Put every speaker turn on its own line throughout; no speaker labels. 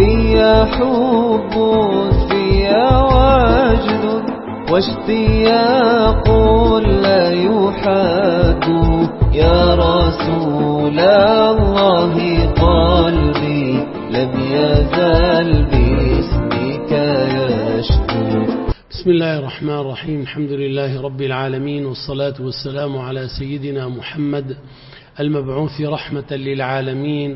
في حب في وجد واشتياق لا يحد يا رسول الله قلبي لم يزل باسمك يشكو.
بسم الله الرحمن الرحيم. الحمد لله رب العالمين، والصلاة والسلام على سيدنا محمد المبعوث رحمة للعالمين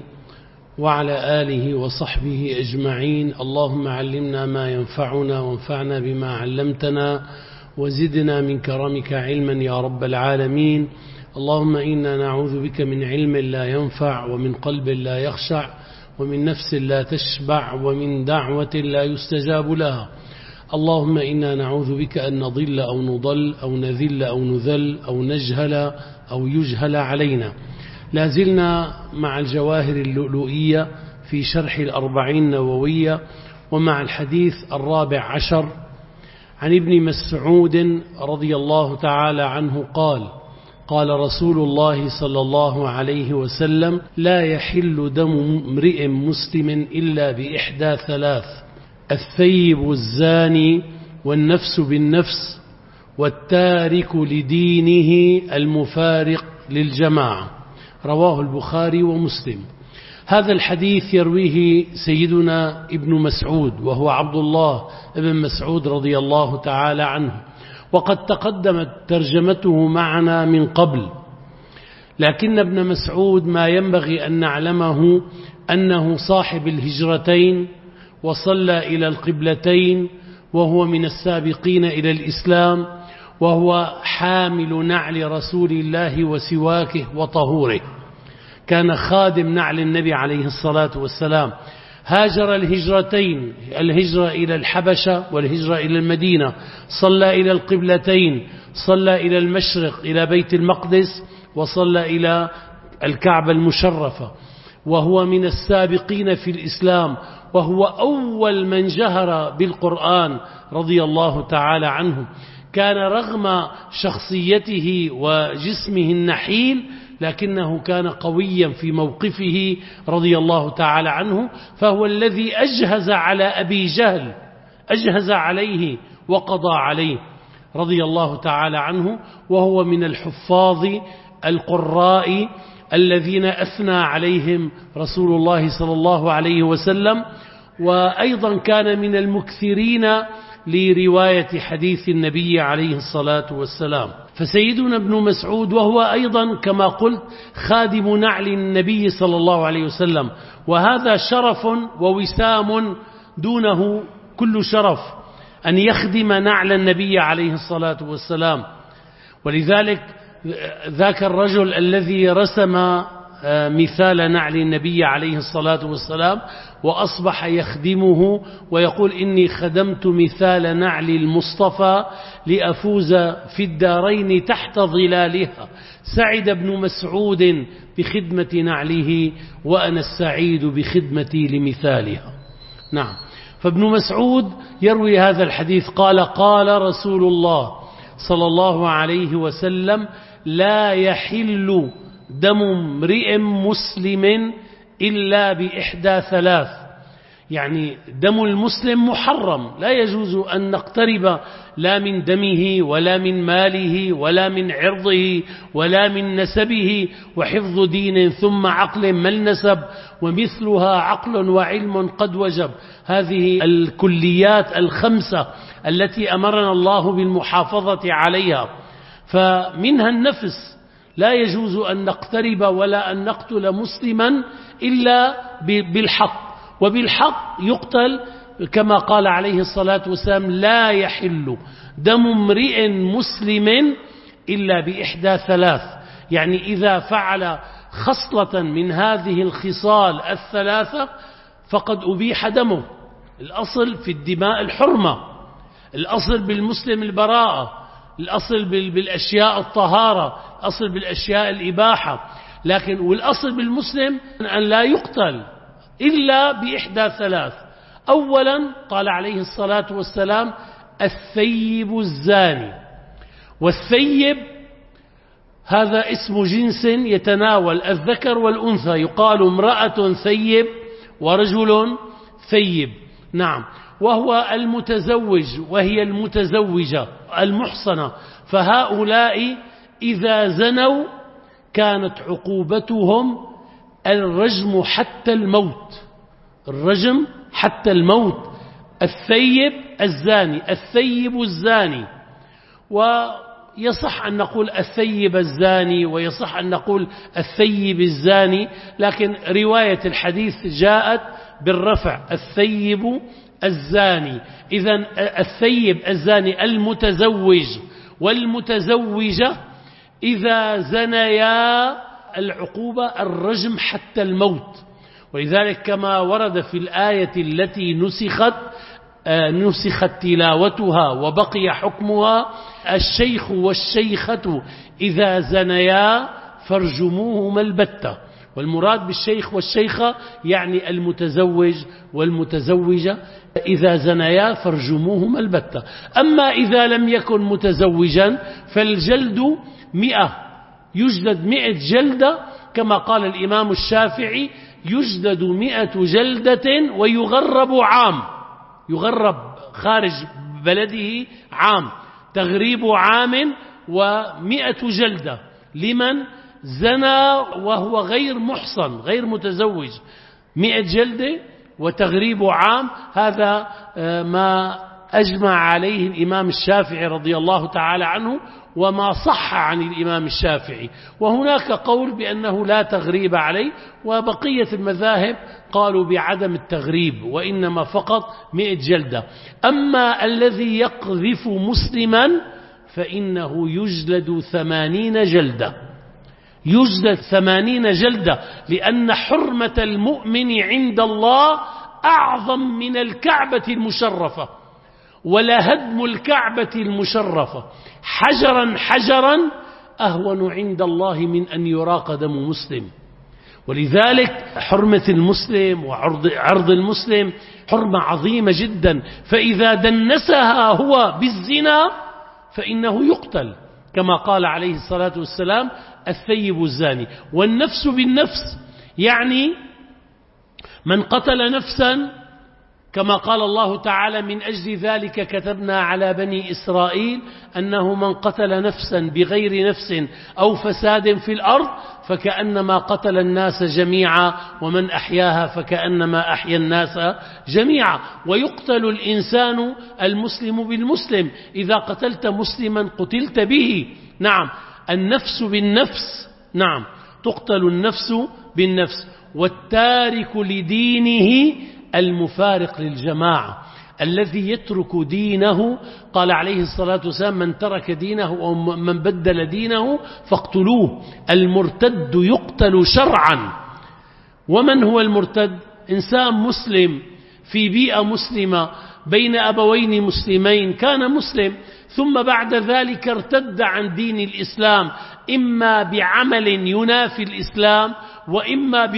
وعلى آله وصحبه أجمعين. اللهم علمنا ما ينفعنا وانفعنا بما علمتنا وزدنا من كرمك علما يا رب العالمين. اللهم إنا نعوذ بك من علم لا ينفع ومن قلب لا يخشع ومن نفس لا تشبع ومن دعوة لا يستجاب لها. اللهم إنا نعوذ بك أن نضل أو نضل أو نذل أو نذل أو نجهل أو يجهل علينا. لازلنا مع الجواهر اللؤلؤية في شرح الأربعين النووية، ومع الحديث الرابع عشر عن ابن مسعود رضي الله تعالى عنه قال: قال رسول الله صلى الله عليه وسلم: لا يحل دم امرئ مسلم إلا بإحدى ثلاث: الثيب الزاني، والنفس بالنفس، والتارك لدينه المفارق للجماعة. رواه البخاري ومسلم. هذا الحديث يرويه سيدنا ابن مسعود، وهو عبد الله ابن مسعود رضي الله تعالى عنه، وقد تقدمت ترجمته معنا من قبل. لكن ابن مسعود ما ينبغي أن نعلمه أنه صاحب الهجرتين، وصلى إلى القبلتين، وهو من السابقين إلى الإسلام، وهو حامل نعل رسول الله وسواكه وطهوره. كان خادم نعل النبي عليه الصلاة والسلام. هاجر الهجرتين، الهجرة إلى الحبشة والهجرة إلى المدينة. صلى إلى القبلتين، صلى إلى المشرق إلى بيت المقدس، وصلى إلى الكعبة المشرفة، وهو من السابقين في الإسلام، وهو أول من جهر بالقرآن رضي الله تعالى عنه. كان رغم شخصيته وجسمه النحيل لكنه كان قويا في موقفه رضي الله تعالى عنه، فهو الذي أجهز على أبي جهل، أجهز عليه وقضى عليه رضي الله تعالى عنه. وهو من الحفاظ القراء الذين أثنى عليهم رسول الله صلى الله عليه وسلم، وأيضا كان من المكثرين لرواية حديث النبي عليه الصلاة والسلام. فسيدنا ابن مسعود وهو أيضا كما قلت خادم نعل النبي صلى الله عليه وسلم، وهذا شرف ووسام دونه كل شرف أن يخدم نعل النبي عليه الصلاة والسلام. ولذلك ذاك الرجل الذي رسم مثال نعل النبي عليه الصلاة والسلام وأصبح يخدمه ويقول: إني خدمت مثال نعل المصطفى لأفوز في الدارين تحت ظلالها. سعد ابن مسعود بخدمة نعله، وأنا السعيد بخدمتي لمثالها. نعم. فابن مسعود يروي هذا الحديث قال: قال رسول الله صلى الله عليه وسلم: لا يحل دم امرئ مسلم إلا بإحدى ثلاث. يعني دم المسلم محرم، لا يجوز أن نقترب لا من دمه ولا من ماله ولا من عرضه ولا من نسبه. وحفظ دين ثم عقل ما النسب، ومثلها عقل وعلم قد وجب. هذه الكليات الخمسة التي أمرنا الله بالمحافظة عليها. فمنها النفس، لا يجوز أن نقترب ولا أن نقتل مسلما إلا بالحق، وبالحق يقتل كما قال عليه الصلاة والسلام: لا يحل دم امرئ مسلم إلا بإحدى ثلاث. يعني إذا فعل خصلة من هذه الخصال الثلاثة فقد أبيح دمه. الأصل في الدماء الحرمة، الأصل بالمسلم البراءة، الأصل بالأشياء الطهارة، الأصل بالأشياء الإباحة. لكن والأصل بالمسلم أن لا يقتل إلا بإحدى ثلاث. أولا قال عليه الصلاة والسلام: الثيب الزاني. والثيب هذا اسم جنس يتناول الذكر والأنثى، يقال امرأة ثيب ورجل ثيب. نعم. وهو المتزوج وهي المتزوجة المحصنة، فهؤلاء إذا زنوا كانت عقوبتهم الرجم حتى الموت، الرجم حتى الموت. الثيب الزاني، الثيب الزاني. ويصح أن نقول الثيب الزاني ويصح أن نقول الثيب الزاني، لكن رواية الحديث جاءت بالرفع، الثيب الزاني. إذن الثيب الزاني المتزوج والمتزوجة إذا زنيا العقوبة الرجم حتى الموت. ولذلك كما ورد في الآية التي نسخت تلاوتها وبقي حكمها: الشيخ والشيخة إذا زنيا فارجموهما البتة. والمراد بالشيخ والشيخة يعني المتزوج والمتزوجة، إذا زنيا فارجموهما البتة. أما إذا لم يكن متزوجا فالجلد 100، يجلد 100 جلدة، كما قال الإمام الشافعي: يجلد 100 جلدة ويغرب عام، يغرب خارج بلده عام، تغريب عام و100 جلدة لمن زنى وهو غير محصن غير متزوج، 100 جلدة وتغريب عام. هذا ما أجمع عليه الإمام الشافعي رضي الله تعالى عنه وما صح عن الإمام الشافعي. وهناك قول بأنه لا تغريب عليه، وبقية المذاهب قالوا بعدم التغريب وإنما فقط 100 جلدة. أما الذي يقذف مسلما فإنه يجلد 80 جلدة، يجلد 80 جلدة، لأن حرمة المؤمن عند الله أعظم من الكعبة المشرفة، ولا هدم الكعبة المشرفة حجرا حجرا أهون عند الله من أن يراق دم مسلم. ولذلك حرمة المسلم وعرض المسلم حرمة عظيمة جدا، فإذا دنسها هو بالزنا فإنه يقتل، كما قال عليه الصلاة والسلام: الثيب الزاني. والنفس بالنفس يعني من قتل نفسا، كما قال الله تعالى: من أجل ذلك كتبنا على بني إسرائيل أنه من قتل نفسا بغير نفس أو فساد في الأرض فكأنما قتل الناس جميعا ومن أحياها فكأنما أحيا الناس جميعا. ويقتل الإنسان المسلم بالمسلم، إذا قتلت مسلما قتلت به. نعم. النفس بالنفس، نعم، تقتل النفس بالنفس. والتارك لدينه المفارق للجماعة، الذي يترك دينه، قال عليه الصلاة والسلام: من ترك دينه أو من بدل دينه فاقتلوه. المرتد يقتل شرعا. ومن هو المرتد؟ إنسان مسلم في بيئة مسلمة بين أبوين مسلمين، كان مسلم ثم بعد ذلك ارتد عن دين الإسلام، إما بعمل ينافي الإسلام وإما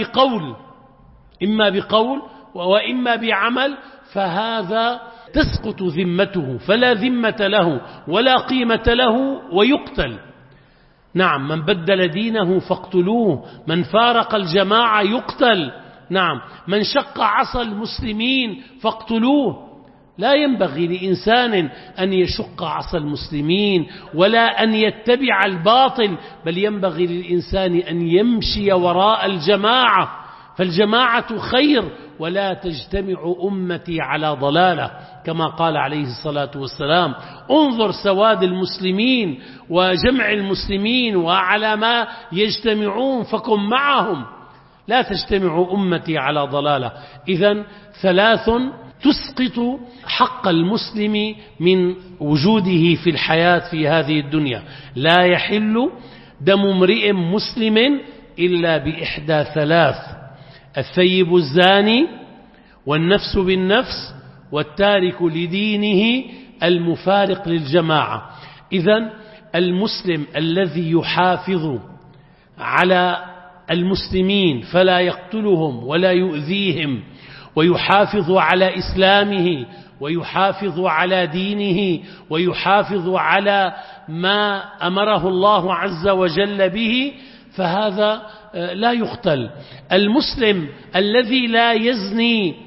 بقول وإما بعمل، فهذا تسقط ذمته، فلا ذمة له ولا قيمة له ويقتل. نعم. من بدل دينه فاقتلوه، من فارق الجماعة يقتل. نعم. من شق عصا المسلمين فاقتلوه. لا ينبغي لإنسان أن يشق عصا المسلمين ولا أن يتبع الباطل، بل ينبغي للإنسان أن يمشي وراء الجماعة، فالجماعة خير، ولا تجتمع أمتي على ضلالة، كما قال عليه الصلاة والسلام: انظر سواد المسلمين وجمع المسلمين وعلى ما يجتمعون فكن معهم، لا تجتمع أمتي على ضلالة. إذن 3 تسقط حق المسلم من وجوده في الحياة في هذه الدنيا: لا يحل دم امرئ مسلم إلا بإحدى 3: الثيب الزاني، والنفس بالنفس، والتارك لدينه المفارق للجماعة. إذن المسلم الذي يحافظ على المسلمين فلا يقتلهم ولا يؤذيهم، ويحافظ على إسلامه ويحافظ على دينه ويحافظ على ما أمره الله عز وجل به، فهذا لا يقتل. المسلم الذي لا يزني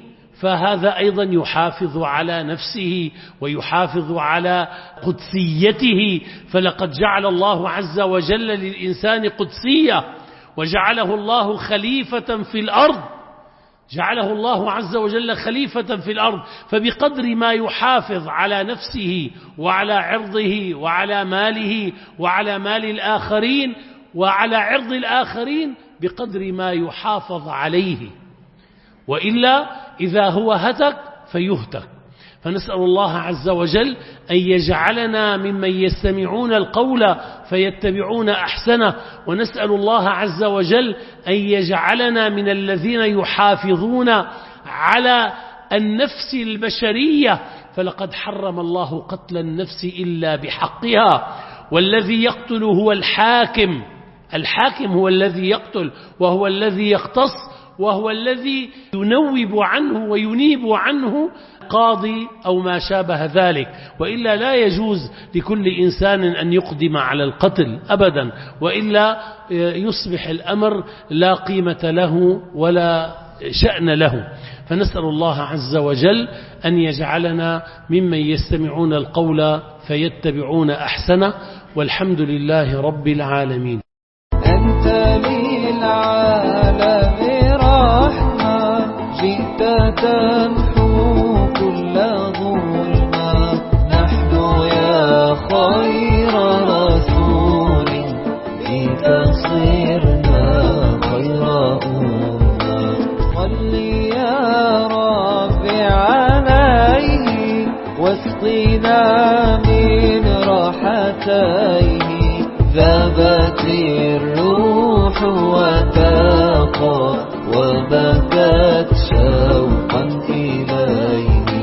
فهذا أيضا يحافظ على نفسه ويحافظ على قدسيته. فلقد جعل الله عز وجل للإنسان قدسية، وجعله الله خليفة في الأرض، جعله الله عز وجل خليفة في الأرض. فبقدر ما يحافظ على نفسه وعلى عرضه وعلى ماله وعلى مال الآخرين وعلى عرض الآخرين، بقدر ما يحافظ عليه، وإلا إذا هو هتك فيهتك. فنسأل الله عز وجل أن يجعلنا ممن يستمعون القول فيتبعون أحسنه، ونسأل الله عز وجل أن يجعلنا من الذين يحافظون على النفس البشرية. فلقد حرم الله قتل النفس إلا بحقها، والذي يقتل هو الحاكم. الحاكم هو الذي يقتل، وهو الذي يقتص، وهو الذي ينوب عنه وينيب عنه قاضي أو ما شابه ذلك. وإلا لا يجوز لكل إنسان أن يقدم على القتل أبدا، وإلا يصبح الأمر لا قيمة له ولا شأن له. فنسأل الله عز وجل أن يجعلنا ممن يستمعون القول فيتبعون أحسنه، والحمد لله رب العالمين.
أنت للعالم رحمة، جئت تمحو كل ظلمة. نحن يا خير رسول بك صرنا خير أمة. صل يا رب عليه واسقنا من راحتيه. ذابت الروح وتاقى وبكت